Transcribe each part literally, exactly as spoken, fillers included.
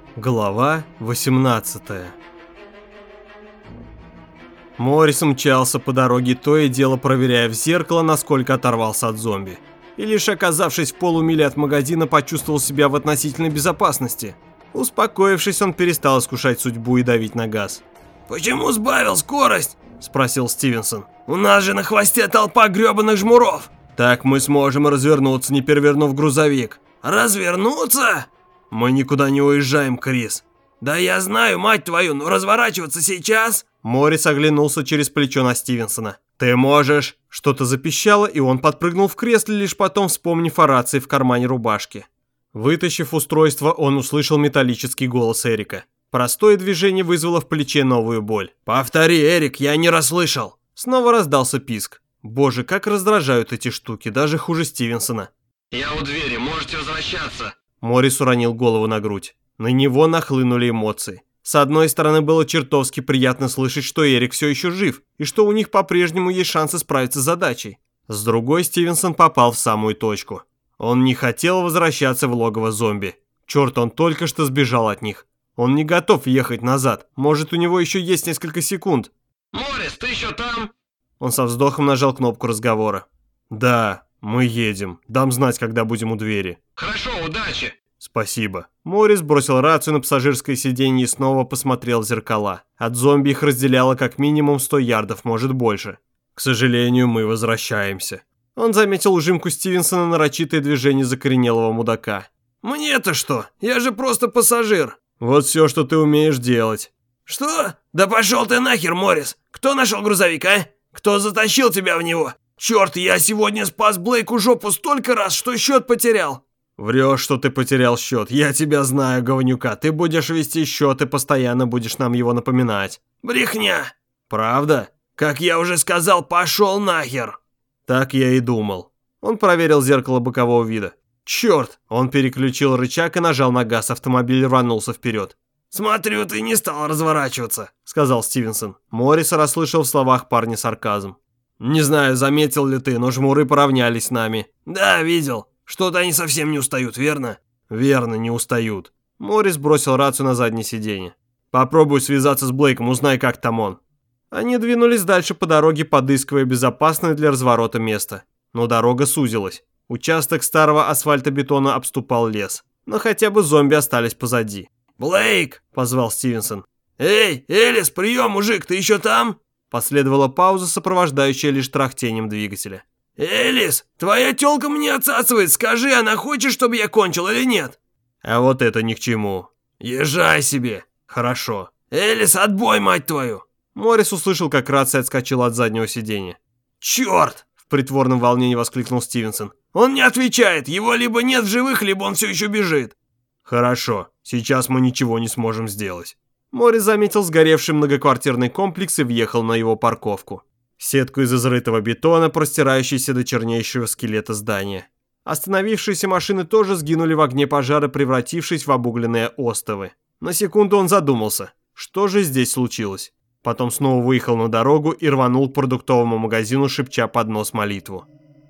Глава восемнадцатая. Моррис мчался по дороге, то и дело проверяя в зеркало, насколько оторвался от зомби. И лишь оказавшись в полумиле от магазина, почувствовал себя в относительной безопасности. Успокоившись, он перестал искушать судьбу и давить на газ. «Почему сбавил скорость?» – спросил Стивенсон. «У нас же на хвосте толпа гребаных жмуров!» «Так мы сможем развернуться, не перевернув грузовик». «Развернуться?» «Мы никуда не уезжаем, Крис». «Да я знаю, мать твою, но разворачиваться сейчас?» Моррис оглянулся через плечо на Стивенсона. «Ты можешь!» Что-то запищало, и он подпрыгнул в кресле, лишь потом вспомнив о рации в кармане рубашки. Вытащив устройство, он услышал металлический голос Эрика. Простое движение вызвало в плече новую боль. «Повтори, Эрик, я не расслышал!» Снова раздался писк. Боже, как раздражают эти штуки, даже хуже Стивенсона. «Я у двери, можете возвращаться!» Моррис уронил голову на грудь. На него нахлынули эмоции. С одной стороны, было чертовски приятно слышать, что Эрик все еще жив, и что у них по-прежнему есть шансы справиться с задачей. С другой, Стивенсон попал в самую точку. Он не хотел возвращаться в логово зомби. Черт, он только что сбежал от них. Он не готов ехать назад. Может, у него еще есть несколько секунд. «Моррис, ты еще там?» Он со вздохом нажал кнопку разговора. «Да, мы едем. Дам знать, когда будем у двери». «Хорошо, удачи!» «Спасибо». Моррис бросил рацию на пассажирское сиденье и снова посмотрел в зеркала. От зомби их разделяло как минимум сто ярдов, может больше. «К сожалению, мы возвращаемся». Он заметил ужимку Стивенсона, нарочитое движение закоренелого мудака. «Мне-то что? Я же просто пассажир». «Вот все, что ты умеешь делать». «Что? Да пошел ты нахер, Моррис! Кто нашел грузовик, а? Кто затащил тебя в него? Черт, я сегодня спас Блейку жопу столько раз, что счет потерял». «Врешь, что ты потерял счет. Я тебя знаю, говнюка. Ты будешь вести счет и постоянно будешь нам его напоминать». «Брехня». «Правда?» «Как я уже сказал, пошел нахер». Так я и думал. Он проверил зеркало бокового вида. Черт! Он переключил рычаг и нажал на газ. Автомобиль рванулся вперед. «Смотрю, ты не стал разворачиваться», — сказал Стивенсон. Моррис расслышал в словах парня сарказм. «Не знаю, заметил ли ты, но жмуры поравнялись с нами». «Да, видел. Что-то они совсем не устают, верно?» «Верно, не устают». Моррис бросил рацию на заднее сиденье. «Попробуй связаться с Блейком, узнай, как там он». Они двинулись дальше по дороге, подыскивая безопасное для разворота место. Но дорога сузилась. Участок старого асфальтобетона обступал лес. Но хотя бы зомби остались позади. «Блейк!» – позвал Стивенсон. «Эй, Элис, прием, мужик, ты еще там?» Последовала пауза, сопровождающая лишь трахтением двигателя. «Элис, твоя тёлка мне отсасывает, скажи, она хочет, чтобы я кончил или нет?» «А вот это ни к чему». «Езжай себе». «Хорошо». «Элис, отбой, мать твою!» Моррис услышал, как рация отскочила от заднего сиденья. «Черт!» – в притворном волнении воскликнул Стивенсон. «Он не отвечает, его либо нет в живых, либо он все еще бежит». «Хорошо, сейчас мы ничего не сможем сделать». Моррис заметил сгоревший многоквартирный комплекс и въехал на его парковку. Сетку из изрытого бетона, простирающуюся до чернейшего скелета здания. Остановившиеся машины тоже сгинули в огне пожара, превратившись в обугленные остовы. На секунду он задумался, что же здесь случилось. Потом снова выехал на дорогу и рванул к продуктовому магазину, шепча под нос молитву.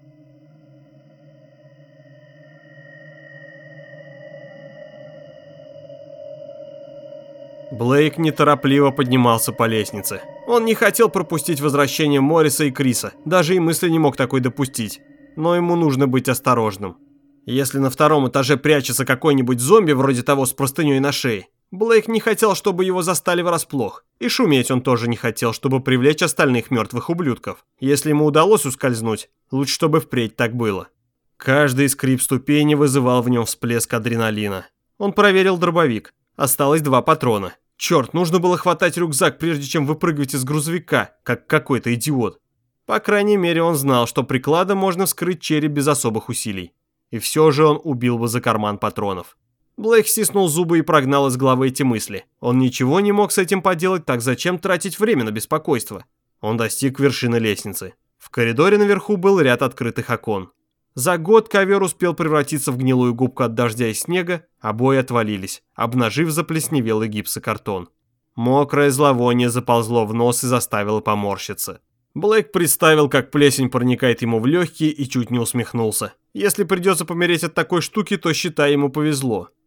Блейк неторопливо поднимался по лестнице. Он не хотел пропустить возвращение Морриса и Криса, даже и мысли не мог такой допустить. Но ему нужно быть осторожным. Если на втором этаже прячется какой-нибудь зомби, вроде того с простыней на шее, Блейк не хотел, чтобы его застали врасплох. И шуметь он тоже не хотел, чтобы привлечь остальных мертвых ублюдков. Если ему удалось ускользнуть, лучше, чтобы впредь так было. Каждый скрип ступени вызывал в нем всплеск адреналина. Он проверил дробовик. Осталось два патрона. Черт, нужно было хватать рюкзак, прежде чем выпрыгивать из грузовика, как какой-то идиот. По крайней мере, он знал, что прикладом можно вскрыть череп без особых усилий. И все же он убил бы за карман патронов. Блейк стиснул зубы и прогнал из головы эти мысли. Он ничего не мог с этим поделать, так зачем тратить время на беспокойство? Он достиг вершины лестницы. В коридоре наверху был ряд открытых окон. За год ковер успел превратиться в гнилую губку от дождя и снега, обои отвалились, обнажив заплесневелый гипсокартон. Мокрое зловоние заползло в нос и заставило поморщиться. Блейк представил, как плесень проникает ему в легкие, и чуть не усмехнулся. Если придется помереть от такой штуки, то, считай, ему повезло.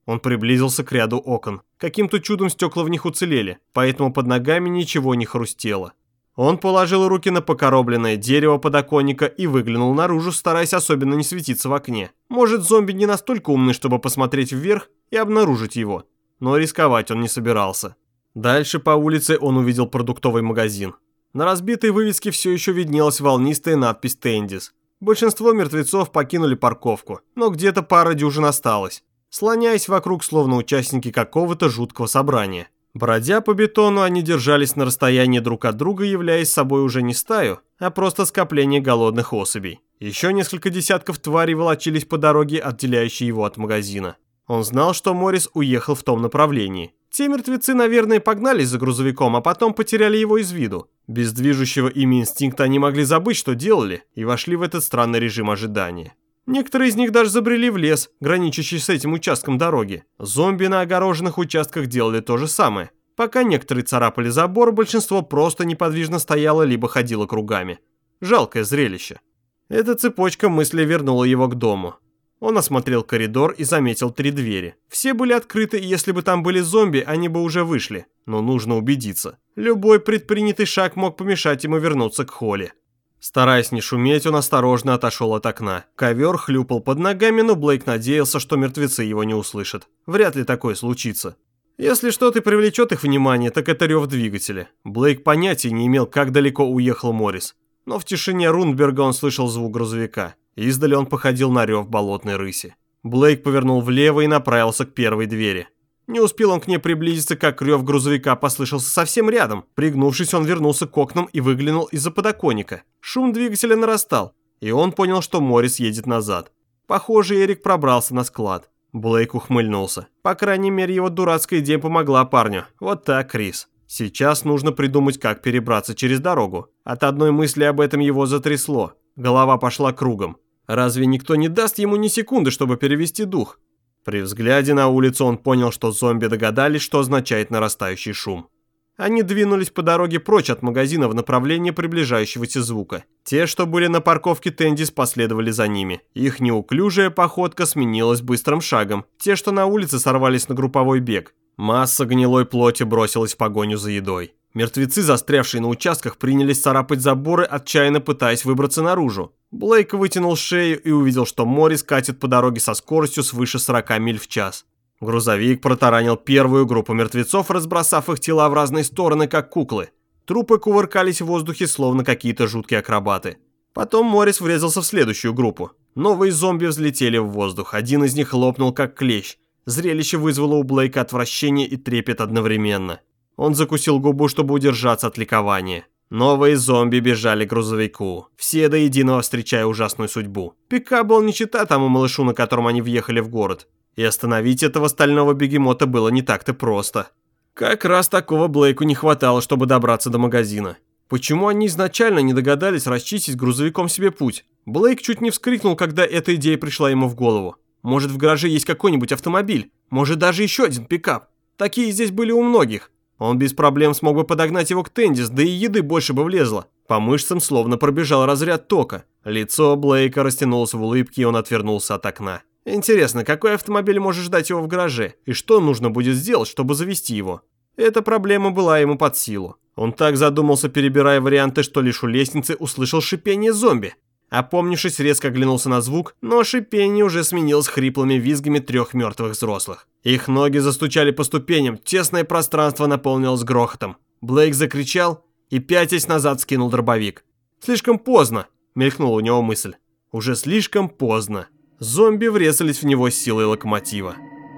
Он приблизился к ряду окон. Каким-то чудом стекла в них уцелели, поэтому под ногами ничего не хрустело. Он положил руки на покоробленное дерево подоконника и выглянул наружу, стараясь особенно не светиться в окне. Может, зомби не настолько умны, чтобы посмотреть вверх и обнаружить его. Но рисковать он не собирался. Дальше по улице он увидел продуктовый магазин. На разбитой вывеске все еще виднелась волнистая надпись «Тендис». Большинство мертвецов покинули парковку, но где-то пара дюжин осталось, слоняясь вокруг, словно участники какого-то жуткого собрания. Бродя по бетону, они держались на расстоянии друг от друга, являясь собой уже не стаю, а просто скопление голодных особей. Еще несколько десятков тварей волочились по дороге, отделяющей его от магазина. Он знал, что Моррис уехал в том направлении. Те мертвецы, наверное, погнались за грузовиком, а потом потеряли его из виду. Без движущего ими инстинкта они могли забыть, что делали, и вошли в этот странный режим ожидания. Некоторые из них даже забрели в лес, граничащий с этим участком дороги. Зомби на огороженных участках делали то же самое. Пока некоторые царапали забор, большинство просто неподвижно стояло либо ходило кругами. Жалкое зрелище. Эта цепочка мыслей вернула его к дому. Он осмотрел коридор и заметил три двери. Все были открыты, и если бы там были зомби, они бы уже вышли. Но нужно убедиться. Любой предпринятый шаг мог помешать ему вернуться к Холли. Стараясь не шуметь, он осторожно отошел от окна. Ковер хлюпал под ногами, но Блейк надеялся, что мертвецы его не услышат. Вряд ли такое случится. Если что-то привлечет их внимание, так это рев двигателя. Блейк понятия не имел, как далеко уехал Моррис. Но в тишине Рундберга он слышал звук грузовика. Издали он походил на рев болотной рыси. Блейк повернул влево и направился к первой двери. Не успел он к ней приблизиться, как рев грузовика послышался совсем рядом. Пригнувшись, он вернулся к окнам и выглянул из-за подоконника. Шум двигателя нарастал, и он понял, что Моррис едет назад. Похоже, Эрик пробрался на склад. Блейк ухмыльнулся. По крайней мере, его дурацкая идея помогла парню. Вот так, Крис. Сейчас нужно придумать, как перебраться через дорогу. От одной мысли об этом его затрясло. Голова пошла кругом. Разве никто не даст ему ни секунды, чтобы перевести дух? При взгляде на улицу он понял, что зомби догадались, что означает нарастающий шум. Они двинулись по дороге прочь от магазина в направлении приближающегося звука. Те, что были на парковке Тендис, последовали за ними. Их неуклюжая походка сменилась быстрым шагом. Те, что на улице, сорвались на групповой бег. Масса гнилой плоти бросилась в погоню за едой. Мертвецы, застрявшие на участках, принялись царапать заборы, отчаянно пытаясь выбраться наружу. Блейк вытянул шею и увидел, что Моррис катит по дороге со скоростью свыше сорока миль в час. Грузовик протаранил первую группу мертвецов, разбросав их тела в разные стороны, как куклы. Трупы кувыркались в воздухе, словно какие-то жуткие акробаты. Потом Моррис врезался в следующую группу. Новые зомби взлетели в воздух, один из них лопнул как клещ. Зрелище вызвало у Блейка отвращение и трепет одновременно. Он закусил губу, чтобы удержаться от ликования. Новые зомби бежали к грузовику, все до единого встречая ужасную судьбу. Пикап был не чета тому малышу, на котором они въехали в город. И остановить этого стального бегемота было не так-то просто. Как раз такого Блейку не хватало, чтобы добраться до магазина. Почему они изначально не догадались расчистить грузовиком себе путь? Блейк чуть не вскрикнул, когда эта идея пришла ему в голову. Может, в гараже есть какой-нибудь автомобиль? Может, даже еще один пикап? Такие здесь были у многих. Он без проблем смог бы подогнать его к Тендис, да и еды больше бы влезло. По мышцам словно пробежал разряд тока. Лицо Блейка растянулось в улыбке, и он отвернулся от окна. Интересно, какой автомобиль может ждать его в гараже? И что нужно будет сделать, чтобы завести его? Эта проблема была ему под силу. Он так задумался, перебирая варианты, что лишь у лестницы услышал шипение зомби. Опомнившись, резко оглянулся на звук, но шипение уже сменилось хриплыми визгами трех мертвых взрослых. Их ноги застучали по ступеням, тесное пространство наполнилось грохотом. Блейк закричал и, пятясь назад, скинул дробовик. «Слишком поздно!» – мелькнула у него мысль. «Уже слишком поздно!» Зомби врезались в него с силой локомотива.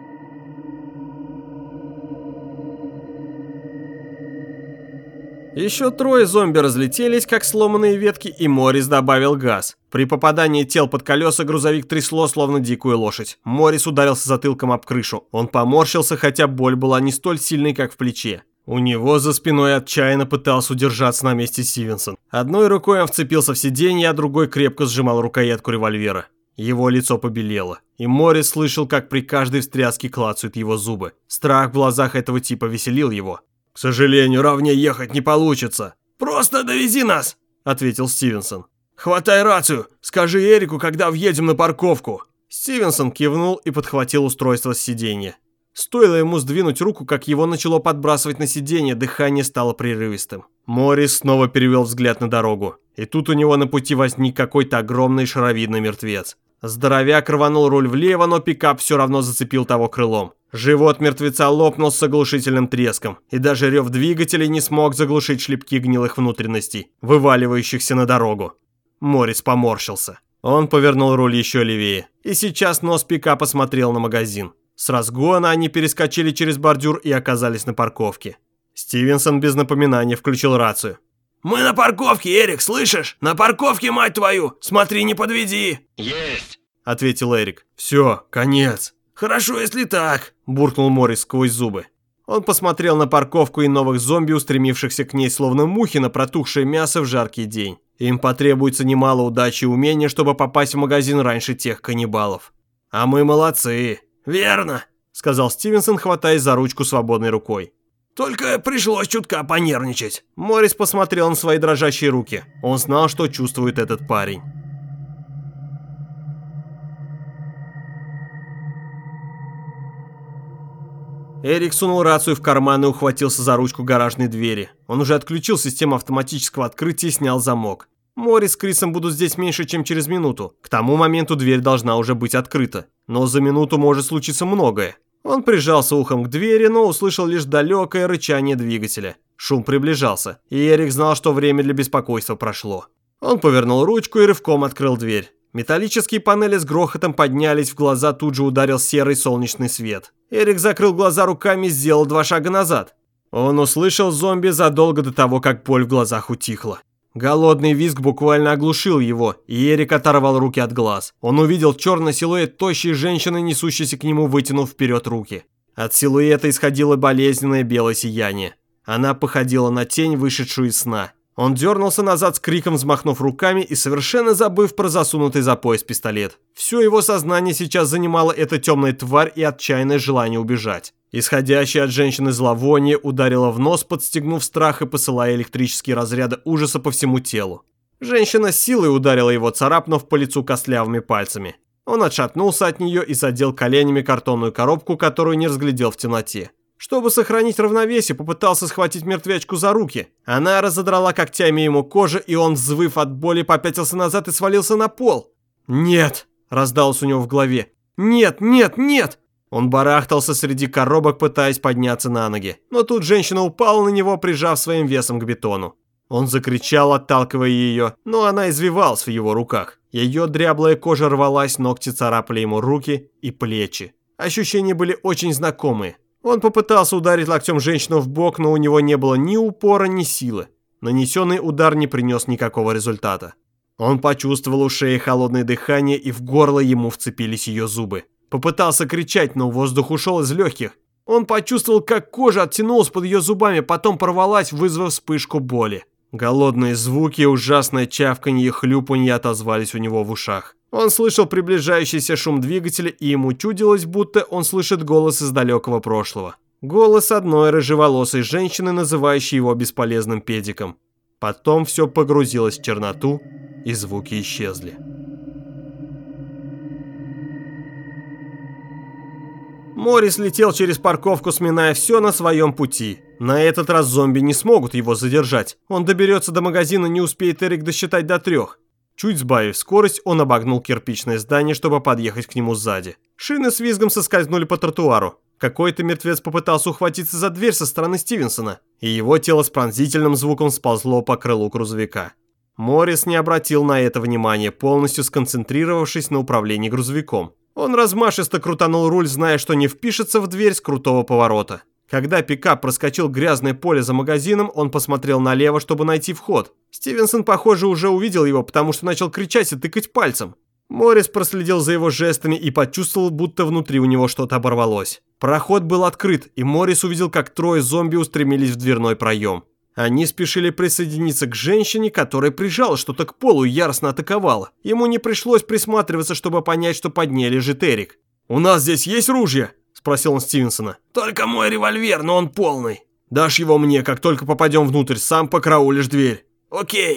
Еще трое зомби разлетелись, как сломанные ветки, и Моррис добавил газ. При попадании тел под колеса грузовик трясло, словно дикую лошадь. Моррис ударился затылком об крышу. Он поморщился, хотя боль была не столь сильной, как в плече. У него за спиной отчаянно пытался удержаться на месте Стивенсон. Одной рукой он вцепился в сиденье, а другой крепко сжимал рукоятку револьвера. Его лицо побелело, и Моррис слышал, как при каждой встряске клацают его зубы. Страх в глазах этого типа веселил его. «К сожалению, ровнее ехать не получится». «Просто довези нас», — ответил Стивенсон. «Хватай рацию, скажи Эрику, когда въедем на парковку». Стивенсон кивнул и подхватил устройство с сиденья. Стоило ему сдвинуть руку, как его начало подбрасывать на сиденье, дыхание стало прерывистым. Моррис снова перевел взгляд на дорогу. И тут у него на пути возник какой-то огромный шаровидный мертвец. Здоровяк рванул руль влево, но пикап все равно зацепил того крылом. Живот мертвеца лопнул с оглушительным треском, и даже рев двигателей не смог заглушить шлепки гнилых внутренностей, вываливающихся на дорогу. Моррис поморщился. Он повернул руль еще левее, и сейчас нос пикапа смотрел на магазин. С разгона они перескочили через бордюр и оказались на парковке. Стивенсон без напоминания включил рацию. «Мы на парковке, Эрик, слышишь? На парковке, мать твою! Смотри, не подведи!» «Есть!» — ответил Эрик. «Все, конец!» «Хорошо, если так!» — буркнул Моррис сквозь зубы. Он посмотрел на парковку и новых зомби, устремившихся к ней словно мухи на протухшее мясо в жаркий день. Им потребуется немало удачи и умения, чтобы попасть в магазин раньше тех каннибалов. «А мы молодцы!» «Верно!» — сказал Стивенсон, хватаясь за ручку свободной рукой. «Только пришлось чутка понервничать». Моррис посмотрел на свои дрожащие руки. Он знал, что чувствует этот парень. Эрик сунул рацию в карман и ухватился за ручку гаражной двери. Он уже отключил систему автоматического открытия и снял замок. Моррис с Крисом будут здесь меньше, чем через минуту. К тому моменту дверь должна уже быть открыта. Но за минуту может случиться многое. Он прижался ухом к двери, но услышал лишь далекое рычание двигателя. Шум приближался, и Эрик знал, что время для беспокойства прошло. Он повернул ручку и рывком открыл дверь. Металлические панели с грохотом поднялись, в глаза тут же ударил серый солнечный свет. Эрик закрыл глаза руками и сделал два шага назад. Он услышал зомби задолго до того, как боль в глазах утихла. Голодный визг буквально оглушил его, и Эрик оторвал руки от глаз. Он увидел черный силуэт тощей женщины, несущейся к нему, вытянув вперед руки. От силуэта исходило болезненное белое сияние. Она походила на тень, вышедшую из сна. Он дернулся назад с криком, взмахнув руками и совершенно забыв про засунутый за пояс пистолет. Все его сознание сейчас занимала эта темная тварь и отчаянное желание убежать. Исходящее от женщины зловоние ударило в нос, подстегнув страх и посылая электрические разряды ужаса по всему телу. Женщина с силой ударила его, царапнув по лицу костлявыми пальцами. Он отшатнулся от нее и задел коленями картонную коробку, которую не разглядел в темноте. Чтобы сохранить равновесие, попытался схватить мертвячку за руки. Она разодрала когтями ему кожу, и он, взвыв от боли, попятился назад и свалился на пол. «Нет!» – раздалось у него в голове. «Нет, нет, нет!» Он барахтался среди коробок, пытаясь подняться на ноги. Но тут женщина упала на него, прижав своим весом к бетону. Он закричал, отталкивая ее, но она извивалась в его руках. Ее дряблая кожа рвалась, ногти царапали ему руки и плечи. Ощущения были очень знакомые. Он попытался ударить локтем женщину в бок, но у него не было ни упора, ни силы. Нанесенный удар не принес никакого результата. Он почувствовал у шеи холодное дыхание, и в горло ему вцепились ее зубы. Попытался кричать, но воздух ушел из легких. Он почувствовал, как кожа оттянулась под ее зубами, потом порвалась, вызвав вспышку боли. Голодные звуки, ужасное чавканье и хлюпанье отозвались у него в ушах. Он слышал приближающийся шум двигателя, и ему чудилось, будто он слышит голос из далекого прошлого. Голос одной рыжеволосой женщины, называющей его бесполезным педиком. Потом все погрузилось в черноту, и звуки исчезли. Моррис летел через парковку, сминая все на своем пути. На этот раз зомби не смогут его задержать. Он доберется до магазина, не успеет Эрик досчитать до трех. Чуть сбавив скорость, он обогнул кирпичное здание, чтобы подъехать к нему сзади. Шины с визгом соскользнули по тротуару. Какой-то мертвец попытался ухватиться за дверь со стороны Стивенсона, и его тело с пронзительным звуком сползло по крылу грузовика. Моррис не обратил на это внимания, полностью сконцентрировавшись на управлении грузовиком. Он размашисто крутанул руль, зная, что не впишется в дверь с крутого поворота. Когда пикап проскочил грязное поле за магазином, он посмотрел налево, чтобы найти вход. Стивенсон, похоже, уже увидел его, потому что начал кричать и тыкать пальцем. Моррис проследил за его жестами и почувствовал, будто внутри у него что-то оборвалось. Проход был открыт, и Моррис увидел, как трое зомби устремились в дверной проем. Они спешили присоединиться к женщине, которая прижала что-то к полу и яростно атаковала. Ему не пришлось присматриваться, чтобы понять, что под ней лежит Эрик. «У нас здесь есть ружья?» – спросил он Стивенсона. «Только мой револьвер, но он полный». «Дашь его мне, как только попадем внутрь, сам покраулишь дверь». «Окей».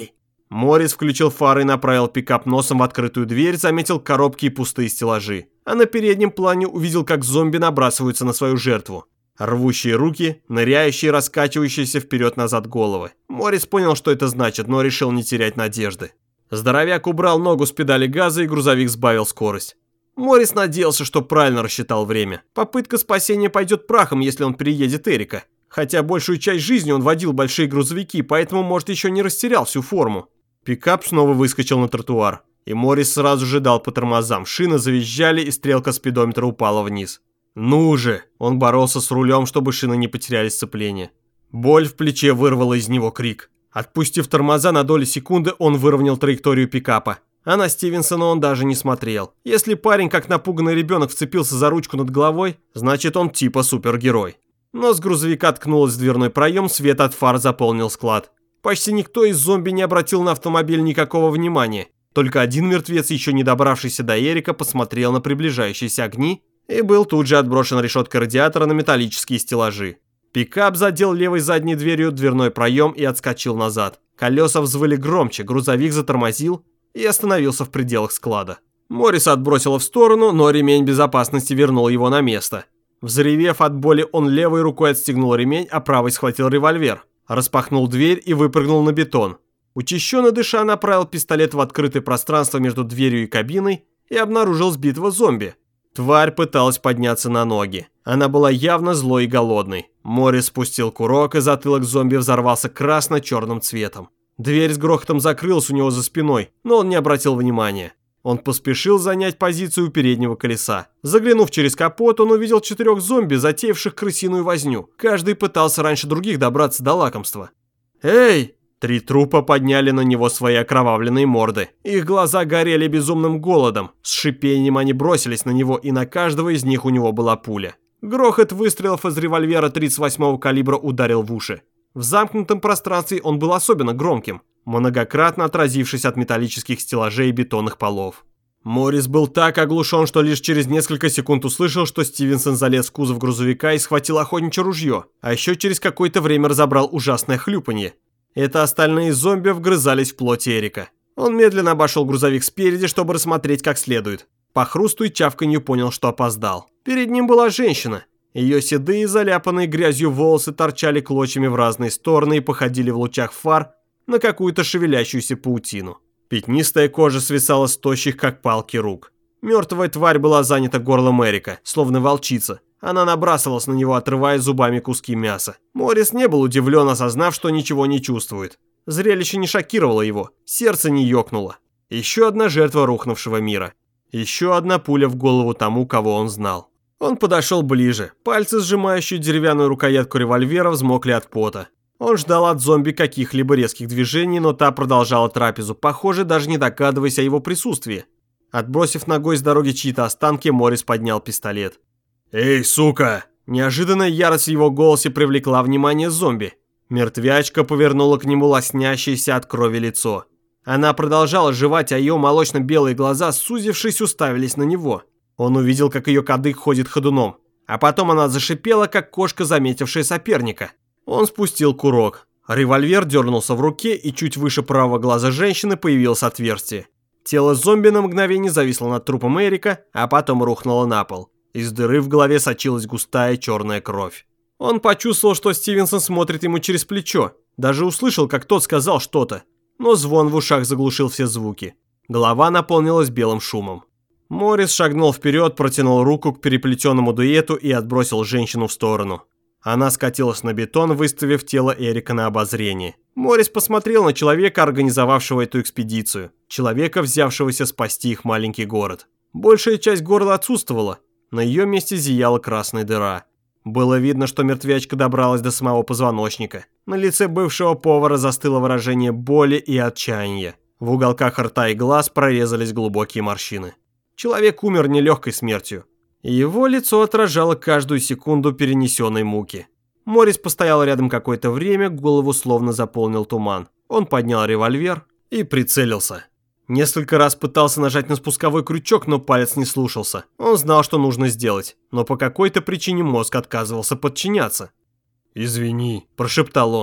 Моррис включил фары и направил пикап носом в открытую дверь, заметил коробки и пустые стеллажи. А на переднем плане увидел, как зомби набрасываются на свою жертву. Рвущие руки, ныряющие, раскачивающиеся вперед-назад головы. Моррис понял, что это значит, но решил не терять надежды. Здоровяк убрал ногу с педали газа, и грузовик сбавил скорость. Моррис надеялся, что правильно рассчитал время. Попытка спасения пойдет прахом, если он переедет Эрика. Хотя большую часть жизни он водил большие грузовики, поэтому, может, еще не растерял всю форму. Пикап снова выскочил на тротуар, и Моррис сразу же дал по тормозам. Шины завизжали, и стрелка спидометра упала вниз. «Ну же!» Он боролся с рулем, чтобы шины не потеряли сцепление. Боль в плече вырвала из него крик. Отпустив тормоза на долю секунды, он выровнял траекторию пикапа. А на Стивенсона он даже не смотрел. Если парень, как напуганный ребенок, вцепился за ручку над головой, значит, он типа супергерой. Нос грузовика ткнулась в дверной проем, свет от фар заполнил склад. Почти никто из зомби не обратил на автомобиль никакого внимания. Только один мертвец, еще не добравшийся до Эрика, посмотрел на приближающиеся огни и был тут же отброшен решеткой радиатора на металлические стеллажи. Пикап задел левой задней дверью дверной проем и отскочил назад. Колеса взвыли громче, грузовик затормозил и остановился в пределах склада. Морриса отбросило в сторону, но ремень безопасности вернул его на место. Взревев от боли, он левой рукой отстегнул ремень, а правой схватил револьвер. Распахнул дверь и выпрыгнул на бетон. Учащенно дыша, направил пистолет в открытое пространство между дверью и кабиной и обнаружил сбитого зомби. Тварь пыталась подняться на ноги. Она была явно злой и голодной. Моррис спустил курок, и затылок зомби взорвался красно-черным цветом. Дверь с грохотом закрылась у него за спиной, но он не обратил внимания. Он поспешил занять позицию у переднего колеса. Заглянув через капот, он увидел четырех зомби, затеявших крысиную возню. Каждый пытался раньше других добраться до лакомства. «Эй!» Три трупа подняли на него свои окровавленные морды. Их глаза горели безумным голодом. С шипением они бросились на него, и на каждого из них у него была пуля. Грохот выстрелов из револьвера тридцать восьмого калибра ударил в уши. В замкнутом пространстве он был особенно громким, многократно отразившись от металлических стеллажей и бетонных полов. Моррис был так оглушен, что лишь через несколько секунд услышал, что Стивенсон залез в кузов грузовика и схватил охотничье ружье, а еще через какое-то время разобрал ужасное хлюпанье. Это остальные зомби вгрызались в плоть Эрика. Он медленно обошел грузовик спереди, чтобы рассмотреть как следует. По хрусту и чавканью понял, что опоздал. Перед ним была женщина. Ее седые, заляпанные грязью волосы торчали клочьями в разные стороны и походили в лучах фар на какую-то шевелящуюся паутину. Пятнистая кожа свисала с тощих, как палки, рук. Мертвая тварь была занята горлом Эрика, словно волчица. Она набрасывалась на него, отрывая зубами куски мяса. Моррис не был удивлен, осознав, что ничего не чувствует. Зрелище не шокировало его, сердце не ёкнуло. Еще одна жертва рухнувшего мира. Еще одна пуля в голову тому, кого он знал. Он подошел ближе. Пальцы, сжимающие деревянную рукоятку револьвера, взмокли от пота. Он ждал от зомби каких-либо резких движений, но та продолжала трапезу, похоже, даже не догадываясь о его присутствии. Отбросив ногой с дороги чьи-то останки, Моррис поднял пистолет. «Эй, сука!» Неожиданная ярость в его голосе привлекла внимание зомби. Мертвячка повернула к нему лоснящееся от крови лицо. Она продолжала жевать, а ее молочно-белые глаза, сузившись, уставились на него. Он увидел, как ее кадык ходит ходуном. А потом она зашипела, как кошка, заметившая соперника. Он спустил курок. Револьвер дернулся в руке, и чуть выше правого глаза женщины появилось отверстие. Тело зомби на мгновение зависло над трупом Эрика, а потом рухнуло на пол. Из дыры в голове сочилась густая черная кровь. Он почувствовал, что Стивенсон смотрит ему через плечо. Даже услышал, как тот сказал что-то. Но звон в ушах заглушил все звуки. Голова наполнилась белым шумом. Моррис шагнул вперед, протянул руку к переплетенному дуэту и отбросил женщину в сторону. Она скатилась на бетон, выставив тело Эрика на обозрение. Моррис посмотрел на человека, организовавшего эту экспедицию. Человека, взявшегося спасти их маленький город. Большая часть города отсутствовала. На ее месте зияла красная дыра. Было видно, что мертвячка добралась до самого позвоночника. На лице бывшего повара застыло выражение боли и отчаяния. В уголках рта и глаз прорезались глубокие морщины. Человек умер нелегкой смертью. Его лицо отражало каждую секунду перенесенной муки. Моррис постоял рядом какое-то время, голову словно заполнил туман. Он поднял револьвер и прицелился. Несколько раз пытался нажать на спусковой крючок, но палец не слушался. Он знал, что нужно сделать, но по какой-то причине мозг отказывался подчиняться. «Извини», – прошептал он.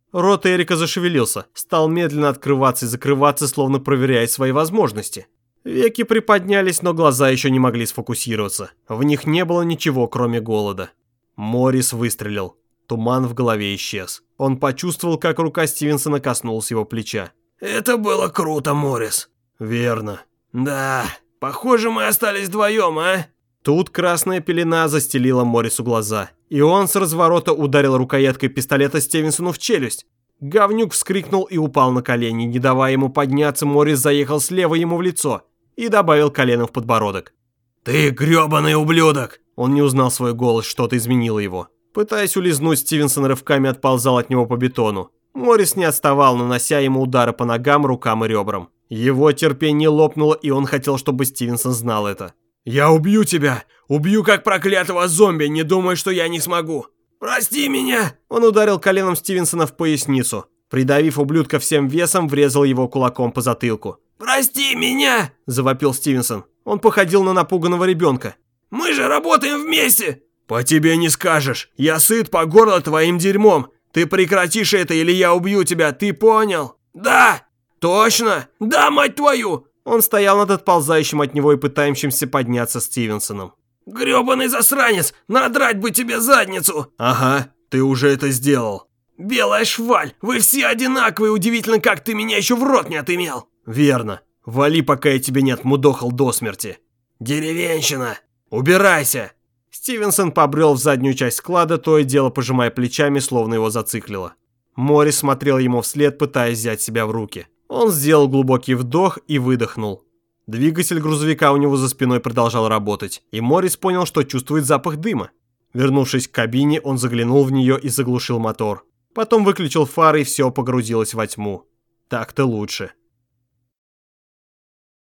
Рот Эрика зашевелился, стал медленно открываться и закрываться, словно проверяя свои возможности. Веки приподнялись, но глаза еще не могли сфокусироваться. В них не было ничего, кроме голода. Моррис выстрелил. Туман в голове исчез. Он почувствовал, как рука Стивенсона коснулась его плеча. «Это было круто, Моррис». «Верно». «Да, похоже, мы остались вдвоем, а?» Тут красная пелена застелила Моррису глаза, и он с разворота ударил рукояткой пистолета Стивенсону в челюсть. Говнюк вскрикнул и упал на колени. Не давая ему подняться, Моррис заехал слева ему в лицо и добавил коленом в подбородок. «Ты грёбаный ублюдок!» Он не узнал свой голос, что-то изменило его. Пытаясь улизнуть, Стивенсон рывками отползал от него по бетону. Моррис не отставал, нанося ему удары по ногам, рукам и ребрам. Его терпение лопнуло, и он хотел, чтобы Стивенсон знал это. «Я убью тебя! Убью как проклятого зомби, не думай, что я не смогу! Прости меня!» Он ударил коленом Стивенсона в поясницу. Придавив ублюдка всем весом, врезал его кулаком по затылку. «Прости меня!» – завопил Стивенсон. Он походил на напуганного ребенка. «Мы же работаем вместе!» «По тебе не скажешь! Я сыт по горло твоим дерьмом! Ты прекратишь это, или я убью тебя, ты понял?» «Да!» «Точно?» «Да, мать твою!» Он стоял над отползающим от него и пытающимся подняться Стивенсоном. «Грёбаный засранец! Надрать бы тебе задницу!» «Ага, ты уже это сделал!» «Белая шваль! Вы все одинаковые! Удивительно, как ты меня еще в рот не отымел!» «Верно! Вали, пока я тебя не отмудохал до смерти!» «Деревенщина! Убирайся!» Стивенсон побрел в заднюю часть склада, то и дело пожимая плечами, словно его зациклило. Моррис смотрел ему вслед, пытаясь взять себя в руки. Он сделал глубокий вдох и выдохнул. Двигатель грузовика у него за спиной продолжал работать, и Моррис понял, что чувствует запах дыма. Вернувшись к кабине, он заглянул в нее и заглушил мотор. Потом выключил фары, и все погрузилось во тьму. Так-то лучше.